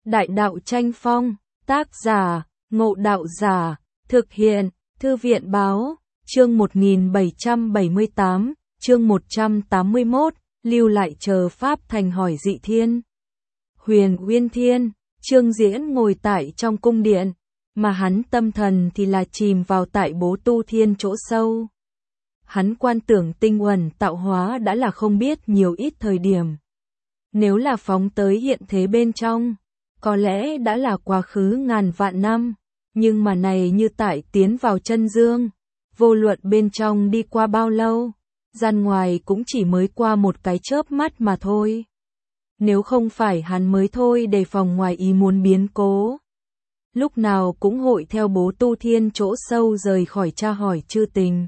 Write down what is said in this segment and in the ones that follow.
Đại đạo tranh phong, tác giả, Ngộ Đạo Giả, thực hiện, Thư viện báo, chương 1778, chương 181, lưu lại chờ Pháp thành hỏi dị thiên. Huyền Uyên Thiên, Trương Diễn ngồi tại trong cung điện, mà hắn tâm thần thì là chìm vào tại Bố Tu Thiên chỗ sâu. Hắn quan tưởng tinh uẩn tạo hóa đã là không biết nhiều ít thời điểm. Nếu là phóng tới hiện thế bên trong, có lẽ đã là quá khứ ngàn vạn năm, nhưng mà này như tại tiến vào chân dương, vô luận bên trong đi qua bao lâu, gian ngoài cũng chỉ mới qua một cái chớp mắt mà thôi. Nếu không phải hắn mới thôi đề phòng ngoài ý muốn biến cố, lúc nào cũng hội theo Bố Tu Thiên chỗ sâu rời khỏi tra hỏi chư tình.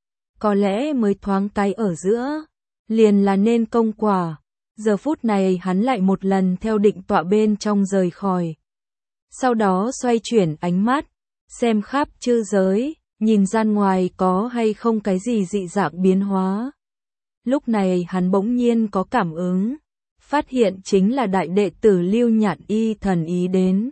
Có lẽ mới thoáng cái ở giữa, liền là nên công quả. Giờ phút này hắn lại một lần theo định tọa bên trong rời khỏi. Sau đó xoay chuyển ánh mắt, xem khắp chư giới, nhìn gian ngoài có hay không cái gì dị dạng biến hóa. Lúc này hắn bỗng nhiên có cảm ứng, phát hiện chính là đại đệ tử Lưu Nhạn Y thần ý đến.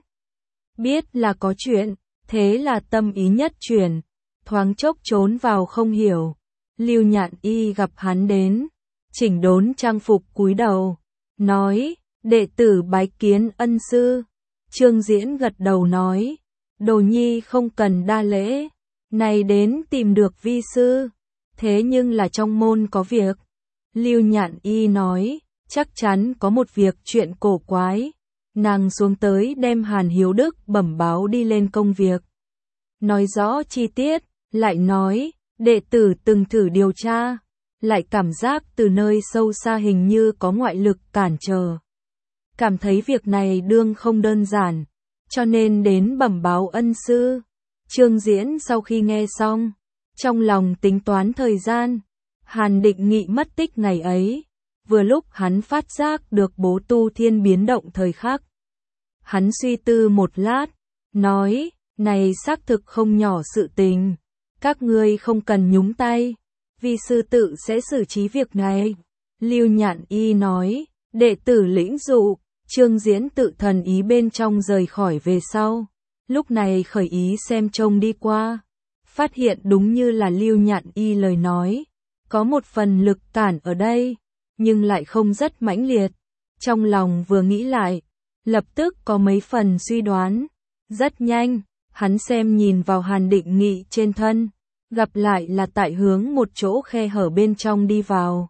Biết là có chuyện, thế là tâm ý nhất chuyển, thoáng chốc trốn vào không hiểu. Lưu Nhạn Y gặp hắn đến, chỉnh đốn trang phục cúi đầu, nói, đệ tử bái kiến ân sư. Trương Diễn gật đầu nói, đồ nhi không cần đa lễ, này đến tìm được vi sư, thế nhưng là trong môn có việc. Lưu Nhạn Y nói, chắc chắn có một việc chuyện cổ quái. Nàng xuống tới đem Hàn Hiếu Đức bẩm báo đi lên công việc. Nói rõ chi tiết, lại nói, đệ tử từng thử điều tra, lại cảm giác từ nơi sâu xa hình như có ngoại lực cản trở. Cảm thấy việc này đương không đơn giản, cho nên đến bẩm báo ân sư. Trương Diễn sau khi nghe xong, trong lòng tính toán thời gian, Hàn Định Nghị mất tích ngày ấy, vừa lúc hắn phát giác được Bố Tu Thiên biến động thời khắc. Hắn suy tư một lát, nói, này xác thực không nhỏ sự tình, các ngươi không cần nhúng tay, vi sư tự sẽ xử trí việc này. Lưu Nhạn Y nói, đệ tử lĩnh dụ. Trương Diễn tự thần ý bên trong rời khỏi về sau, lúc này khởi ý xem trông đi qua, phát hiện đúng như là Lưu Nhạn Y lời nói, có một phần lực cản ở đây, nhưng lại không rất mãnh liệt. Trong lòng vừa nghĩ lại, lập tức có mấy phần suy đoán. Rất nhanh, hắn xem nhìn vào Hàn Định Nghị trên thân, gặp lại là tại hướng một chỗ khe hở bên trong đi vào.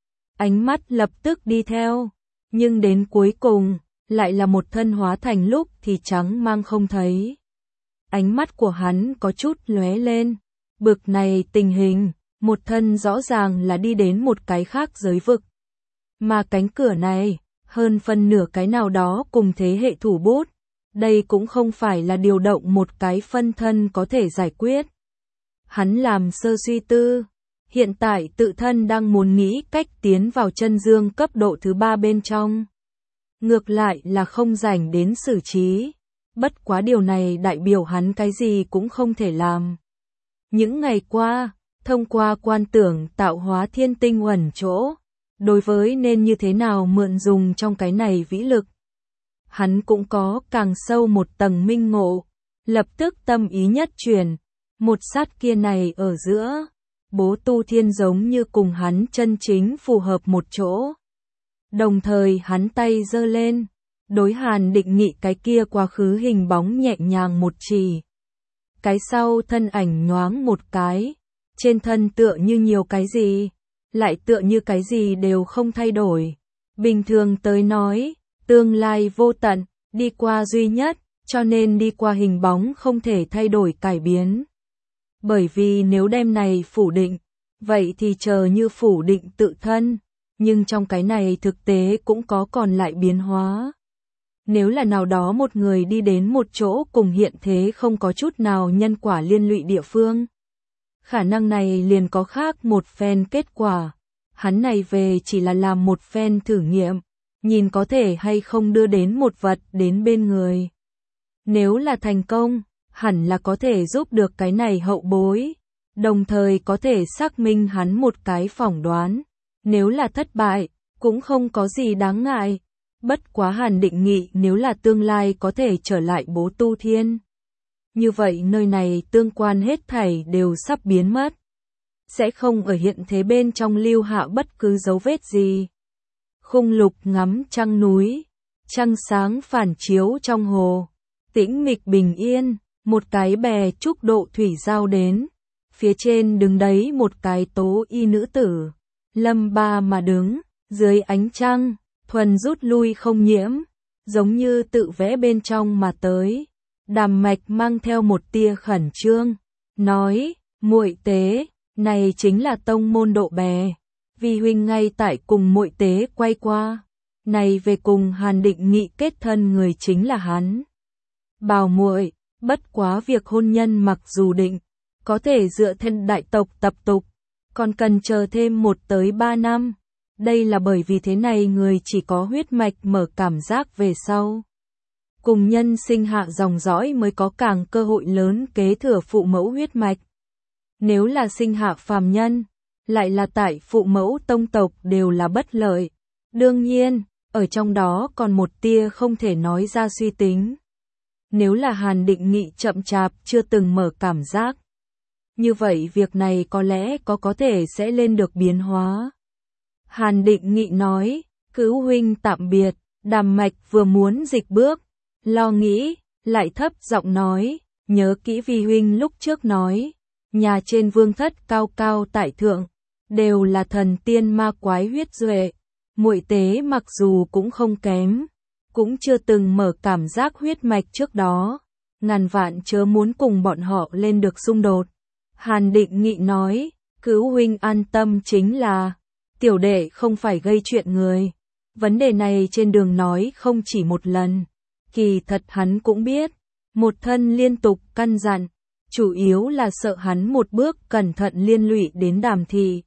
Ánh mắt lập tức đi theo, nhưng đến cuối cùng, lại là một thân hóa thành lúc thì trắng mang không thấy. Ánh mắt của hắn có chút lóe lên, bực này tình hình, một thân rõ ràng là đi đến một cái khác giới vực. Mà cánh cửa này, hơn phân nửa cái nào đó cùng thế hệ thủ bút, đây cũng không phải là điều động một cái phân thân có thể giải quyết. Hắn làm sơ suy tư, hiện tại tự thân đang muốn nghĩ cách tiến vào chân dương cấp độ thứ 3 bên trong. Ngược lại là không rảnh đến xử trí, bất quá điều này đại biểu hắn cái gì cũng không thể làm. Những ngày qua, thông qua quan tưởng tạo hóa thiên tinh uẩn chỗ, đối với nên như thế nào mượn dùng trong cái này vĩ lực. Hắn cũng có càng sâu một tầng minh ngộ, lập tức tâm ý nhất chuyển, một sát kia này ở giữa, Bố Tu Thiên giống như cùng hắn chân chính phù hợp một chỗ. Đồng thời hắn tay giơ lên, đối Hàn Định Nghị cái kia quá khứ hình bóng nhẹ nhàng một chỉ. Cái sau thân ảnh nhoáng một cái, trên thân tựa như nhiều cái gì, lại tựa như cái gì đều không thay đổi. Bình thường tới nói, tương lai vô tận, đi qua duy nhất, cho nên đi qua hình bóng không thể thay đổi cải biến. Bởi vì nếu đem này phủ định, vậy thì chờ như phủ định tự thân, nhưng trong cái này thực tế cũng có còn lại biến hóa. Nếu là nào đó một người đi đến một chỗ cùng hiện thế không có chút nào nhân quả liên lụy địa phương, khả năng này liền có khác một phen kết quả. Hắn này về chỉ là làm một phen thử nghiệm, nhìn có thể hay không đưa đến một vật đến bên người. Nếu là thành công, hẳn là có thể giúp được cái này hậu bối, đồng thời có thể xác minh hắn một cái phỏng đoán. Nếu là thất bại, cũng không có gì đáng ngại, Bất quá Hàn Định Nghị nếu là tương lai có thể trở lại Bố Tu Thiên. Như vậy nơi này tương quan hết thảy đều sắp biến mất. Sẽ không ở hiện thế bên trong lưu hạ bất cứ dấu vết gì. Khung lục ngắm trăng núi, trăng sáng phản chiếu trong hồ, tĩnh mịch bình yên, một cái bè trúc độ thủy giao đến, phía trên đứng đấy một cái tố y nữ tử, lâm ba mà đứng, dưới ánh trăng, thuần rút lui không nhiễm, giống như tự vẽ bên trong mà tới. Đàm Mạch mang theo một tia khẩn trương, nói, muội tế, này chính là tông môn Độ bè. Vi huynh ngay tại cùng muội tế quay qua, này về cùng Hàn Định Nghị kết thân người chính là hắn. Bảo muội, bất quá việc hôn nhân mặc dù định, có thể dựa theo đại tộc tập tục, còn cần chờ thêm 1 tới 3 năm. Đây là bởi vì thế này người chỉ có huyết mạch mở cảm giác về sau. Cùng nhân sinh hạ dòng dõi mới có càng cơ hội lớn kế thừa phụ mẫu huyết mạch. Nếu là sinh hạ phàm nhân, lại là tại phụ mẫu tông tộc đều là bất lợi. Đương nhiên, ở trong đó còn một tia không thể nói ra suy tính. Nếu là Hàn Định Nghị chậm chạp chưa từng mở cảm giác, như vậy việc này có lẽ có thể sẽ lên được biến hóa. Hàn Định Nghị nói, cứu huynh tạm biệt. Đàm Mạch vừa muốn dịch bước, lo nghĩ, lại thấp giọng nói, nhớ kỹ Vi huynh lúc trước nói, nhà trên vương thất cao cao tại thượng, đều là thần tiên ma quái huyết duệ, muội tế mặc dù cũng không kém, cũng chưa từng mở cảm giác huyết mạch trước đó, ngàn vạn chớ muốn cùng bọn họ lên được xung đột. Hàn Định Nghị nói, cứu huynh an tâm, chính là tiểu đệ không phải gây chuyện người. Vấn đề này trên đường nói không chỉ một lần, kỳ thật hắn cũng biết, một thân liên tục căn dặn, chủ yếu là sợ hắn một bước cẩn thận liên lụy đến Đàm thị.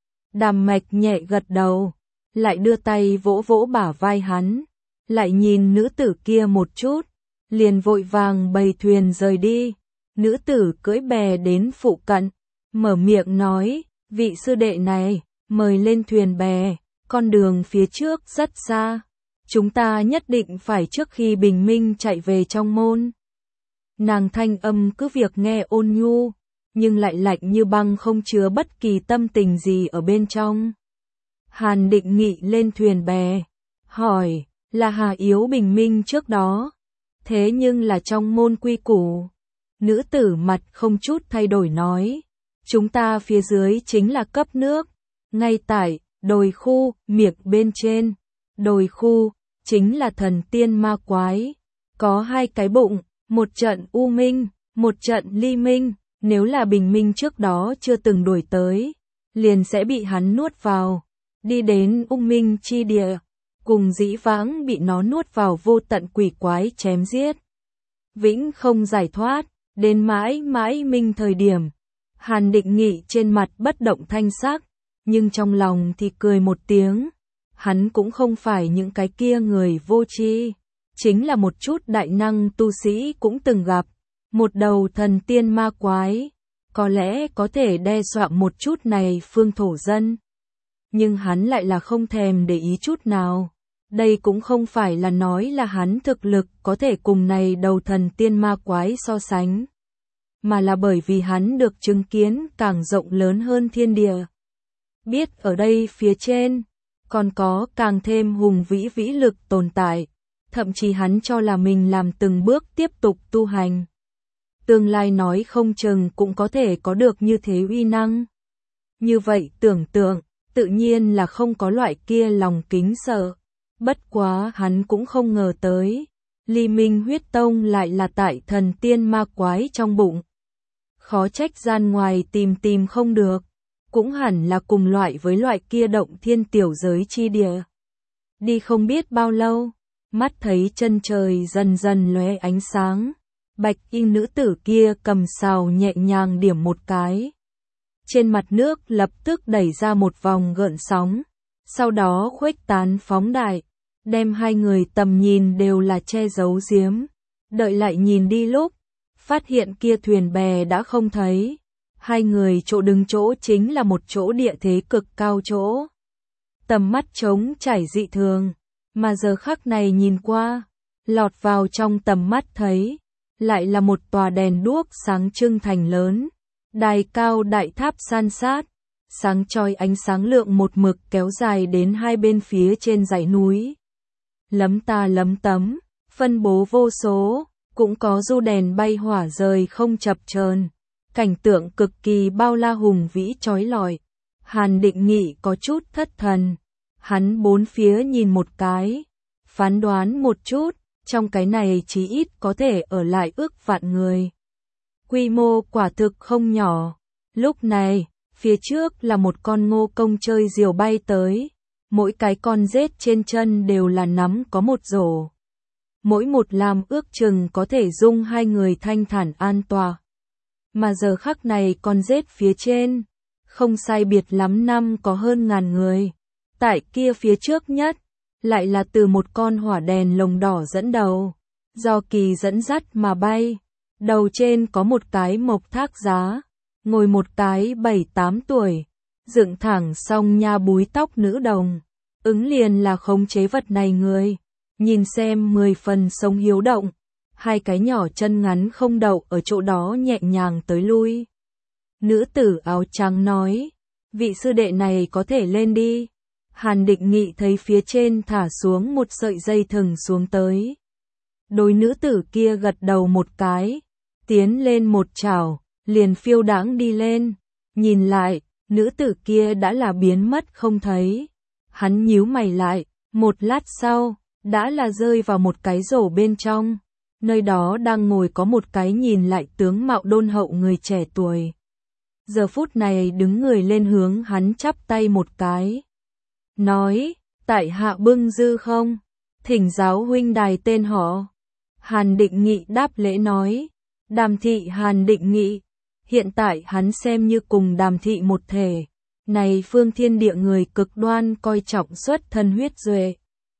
Đàm Mạch nhẹ gật đầu, lại đưa tay vỗ vỗ bả vai hắn, lại nhìn nữ tử kia một chút, liền vội vàng bày thuyền rời đi. Nữ tử cưỡi bè đến phụ cận, mở miệng nói, vị sư đệ này, mời lên thuyền bè, con đường phía trước rất xa, chúng ta nhất định phải trước khi bình minh chạy về trong môn. Nàng thanh âm cứ việc nghe ôn nhu, nhưng lại lạnh như băng, không chứa bất kỳ tâm tình gì ở bên trong. Hàn Định Nghị lên thuyền bè, hỏi, là Hà Yếu bình minh trước đó, thế nhưng là trong môn quy củ. Nữ tử mặt không chút thay đổi nói, chúng ta phía dưới chính là cấp nước, ngay tại đồi khu, miệng bên trên. Đồi khu chính là thần tiên ma quái, có 2 cái bụng, một trận u minh, một trận ly minh, nếu là bình minh trước đó chưa từng đuổi tới, liền sẽ bị hắn nuốt vào, đi đến u minh chi địa, cùng dĩ vãng bị nó nuốt vào vô tận quỷ quái chém giết. Vĩnh không giải thoát, đến mãi mãi minh thời điểm. Hàn Định Nghị trên mặt bất động thanh sắc, nhưng trong lòng thì cười một tiếng. Hắn cũng không phải những cái kia người vô tri, chính là một chút đại năng tu sĩ cũng từng gặp, một đầu thần tiên ma quái, có lẽ có thể đe dọa một chút này phương thổ dân. Nhưng hắn lại là không thèm để ý chút nào. Đây cũng không phải là nói là hắn thực lực có thể cùng này đầu thần tiên ma quái so sánh, mà là bởi vì hắn được chứng kiến càng rộng lớn hơn thiên địa. Biết ở đây phía trên còn có càng thêm hùng vĩ vĩ lực tồn tại, thậm chí hắn cho là mình làm từng bước tiếp tục tu hành. Tương lai nói không chừng cũng có thể có được như thế uy năng. Như vậy tưởng tượng, tự nhiên là không có loại kia lòng kính sợ. Bất quá hắn cũng không ngờ tới, Ly Minh huyết tông lại là tại thần tiên ma quái trong bụng. Khó trách gian ngoài tìm không được, cũng hẳn là cùng loại với loại kia động thiên tiểu giới chi địa. Đi không biết bao lâu, mắt thấy chân trời dần dần lóe ánh sáng, bạch y nữ tử kia cầm sào nhẹ nhàng điểm một cái. Trên mặt nước lập tức đẩy ra một vòng gợn sóng, sau đó khuếch tán phóng đại, đem 2 người tầm nhìn đều là che giấu giếm. Đợi lại nhìn đi lúc, phát hiện kia thuyền bè đã không thấy. 2 người chỗ đứng chỗ chính là một chỗ địa thế cực cao chỗ. Tầm mắt trống trải dị thường, Mà giờ khắc này nhìn qua, lọt vào trong tầm mắt thấy, lại là một tòa đèn đuốc sáng trưng thành lớn, đài cao đại tháp san sát, sáng chói ánh sáng lượng một mực kéo dài đến hai bên phía trên dãy núi. Lấm ta lấm tấm, phân bố vô số, cũng có du đèn bay hỏa rời không chập chờn, cảnh tượng cực kỳ bao la hùng vĩ chói lọi. Hàn Định Nghị có chút thất thần, hắn bốn phía nhìn một cái, phán đoán một chút, trong cái này chí ít có thể ở lại ước vạn người. Quy mô quả thực không nhỏ. Lúc này, phía trước là một con ngô công chơi diều bay tới, mỗi cái con rết trên chân đều là nắm có một rổ. Mỗi một làm ước chừng có thể dung hai người thanh thản an tọa. Mà giờ khắc này con rết phía trên, không sai biệt lắm năm có hơn ngàn người. Tại kia phía trước nhất, lại là từ một con hỏa đèn lồng đỏ dẫn đầu, do kỳ dẫn dắt mà bay. Đầu trên có một cái mộc thác giá, ngồi một cái 7-8 tuổi, dựng thẳng song nha búi tóc nữ đồng, ứng liền là khống chế vật này người, nhìn xem 10 phần sống hiếu động, hai cái nhỏ chân ngắn không đậu ở chỗ đó nhẹ nhàng tới lui. Nữ tử áo trắng nói, vị sư đệ này có thể lên đi. Hàn Định Nghị thấy phía trên thả xuống một sợi dây thừng xuống tới. Đôi nữ tử kia gật đầu một cái, tiến lên một chảo, liền phiêu đãng đi lên. Nhìn lại, nữ tử kia đã là biến mất không thấy. Hắn nhíu mày lại, một lát sau, đã là rơi vào một cái rổ bên trong. Nơi đó đang ngồi có một cái nhìn lại tướng mạo đôn hậu người trẻ tuổi. Giờ phút này đứng người lên hướng hắn chắp tay một cái. Nói, tại hạ Bưng Dư không? Thỉnh giáo huynh đài tên họ. Hàn Định Nghị đáp lễ nói, Đàm thị Hàn Định Nghị. Hiện tại hắn xem như cùng Đàm thị một thể. Này phương thiên địa người cực đoan coi trọng xuất thân huyết duệ.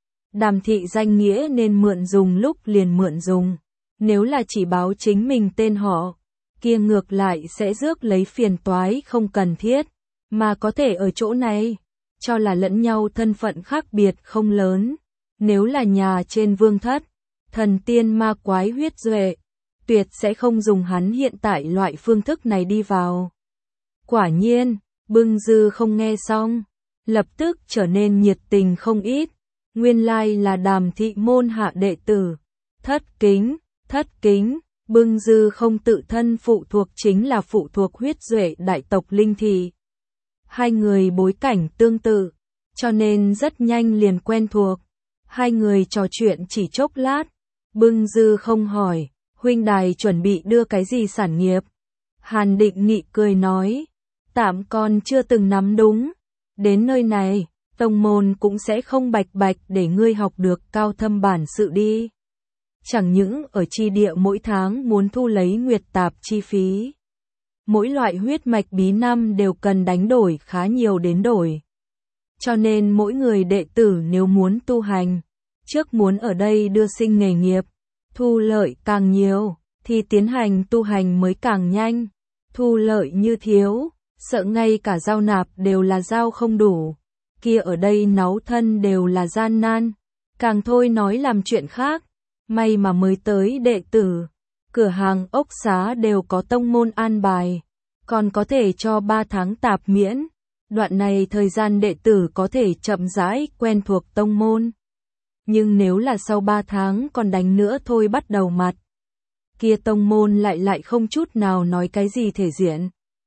Đàm thị danh nghĩa nên mượn dùng lúc liền mượn dùng. Nếu là chỉ báo chính mình tên họ, kia ngược lại sẽ rước lấy phiền toái không cần thiết. Mà có thể ở chỗ này, cho là lẫn nhau thân phận khác biệt không lớn. Nếu là nhà trên vương thất, thần tiên ma quái huyết duệ, tuyệt sẽ không dùng hắn hiện tại loại phương thức này đi vào. Quả nhiên, Bưng Dư không nghe xong, lập tức trở nên nhiệt tình không ít. Nguyên lai là Đàm thị môn hạ đệ tử. Thất kính, Bưng Dư không tự thân phụ thuộc chính là phụ thuộc huyết duệ đại tộc Linh Thị. Hai người bối cảnh tương tự, cho nên rất nhanh liền quen thuộc. Hai người trò chuyện chỉ chốc lát, Bưng Dư không hỏi, huynh đài chuẩn bị đưa cái gì sản nghiệp? Hàn Định Nghị cười nói, tạm còn chưa từng nắm đúng, đến nơi này, tông môn cũng sẽ không bạch bạch để ngươi học được cao thâm bản sự đi. Chẳng những ở chi địa mỗi tháng muốn thu lấy nguyệt tạp chi phí. Mỗi loại huyết mạch bí năm đều cần đánh đổi khá nhiều đến đổi. Cho nên mỗi người đệ tử nếu muốn tu hành, trước muốn ở đây đưa sinh nghề nghiệp, thu lợi càng nhiều, thì tiến hành tu hành mới càng nhanh. Thu lợi như thiếu, sợ ngay cả giao nạp đều là giao không đủ. Kia ở đây náu thân đều là gian nan. Càng thôi nói làm chuyện khác. May mà mới tới đệ tử, cửa hàng ốc xá đều có tông môn an bài, còn có thể cho 3 tháng tạp miễn. Đoạn này thời gian đệ tử có thể chậm rãi quen thuộc tông môn. Nhưng nếu là sau 3 tháng còn đánh nữa thôi bắt đầu mặt, kia tông môn lại không chút nào nói cái gì thể diện.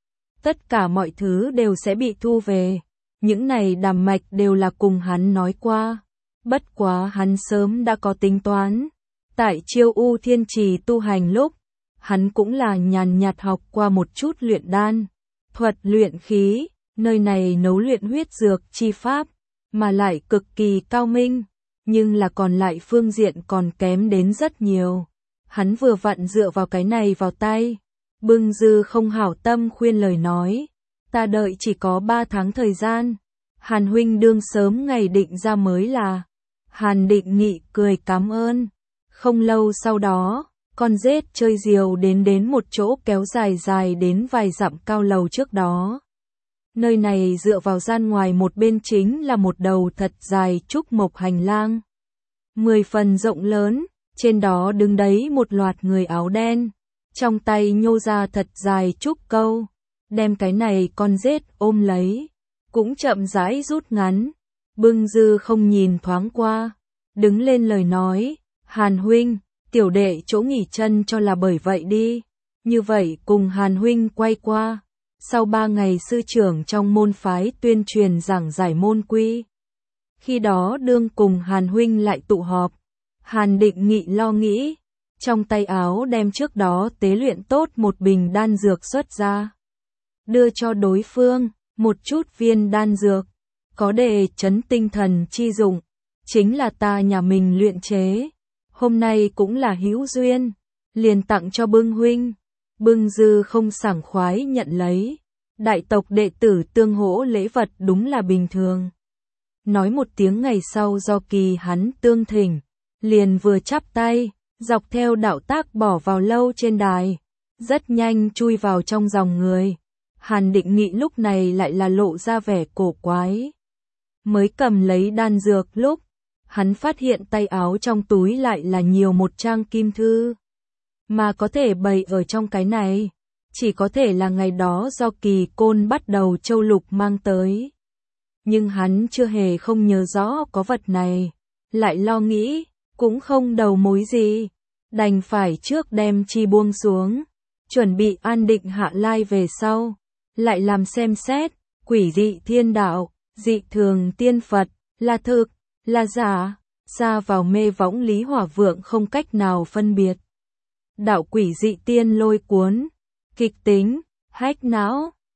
Tất cả mọi thứ đều sẽ bị thu về. Những này Đàm mạch đều là cùng hắn nói qua. Bất quá hắn sớm đã có tính toán. Tại Chiêu U Thiên Trì tu hành lúc, hắn cũng là nhàn nhạt học qua một chút luyện đan, thuật luyện khí, nơi này nấu luyện huyết dược chi pháp, mà lại cực kỳ cao minh, nhưng là còn lại phương diện còn kém đến rất nhiều. Hắn vừa vặn dựa vào cái này vào tay. Bưng Dư không hảo tâm khuyên lời nói, ta đợi chỉ có 3 tháng thời gian, Hàn huynh đương sớm ngày định ra mới là. Hàn Định Nghị cười cảm ơn. Không lâu sau đó, con rết chơi diều đến một chỗ kéo dài đến vài dặm cao lầu trước đó. Nơi này dựa vào gian ngoài một bên chính là một đầu thật dài trúc mộc hành lang. 10 phần rộng lớn, trên đó đứng đấy một loạt người áo đen, trong tay nhô ra thật dài trúc câu, đem cái này con rết ôm lấy, cũng chậm rãi rút ngắn. Bưng Dư không nhìn thoáng qua, đứng lên lời nói, Hàn huynh, tiểu đệ chỗ nghỉ chân cho là bởi vậy đi. Như vậy cùng Hàn huynh quay qua, sau 3 ngày sư trưởng trong môn phái tuyên truyền giảng giải môn quy. Khi đó đương cùng Hàn huynh lại tụ họp, Hàn Định Nghị lo nghĩ, trong tay áo đem trước đó tế luyện tốt một bình đan dược xuất ra. Đưa cho đối phương, một chút viên đan dược, có để chấn tinh thần chi dụng, chính là ta nhà mình luyện chế. Hôm nay cũng là hữu duyên, liền tặng cho Bưng huynh. Bưng Dư không sảng khoái nhận lấy, đại tộc đệ tử tương hỗ lễ vật đúng là bình thường. Nói một tiếng ngày sau do kỳ hắn tương thỉnh, liền vừa chắp tay, dọc theo đạo tác bỏ vào lâu trên đài, rất nhanh chui vào trong dòng người. Hàn Định Nghị lúc này lại là lộ ra vẻ cổ quái. Mới cầm lấy đan dược lúc, hắn phát hiện tay áo trong túi lại là nhiều một trang kim thư. Mà có thể bày ở trong cái này, chỉ có thể là ngày đó do Kỳ Côn bắt đầu châu lục mang tới. Nhưng hắn chưa hề không nhớ rõ có vật này, lại lo nghĩ, cũng không đầu mối gì, đành phải trước đem chi buông xuống, chuẩn bị an định hạ lai về sau, lại làm xem xét, quỷ dị thiên đạo, dị thường tiên Phật, là thực, là giả, xa vào mê võng Lý Hỏa Vượng không cách nào phân biệt. Đạo quỷ dị tiên lôi cuốn, kịch tính, hách não,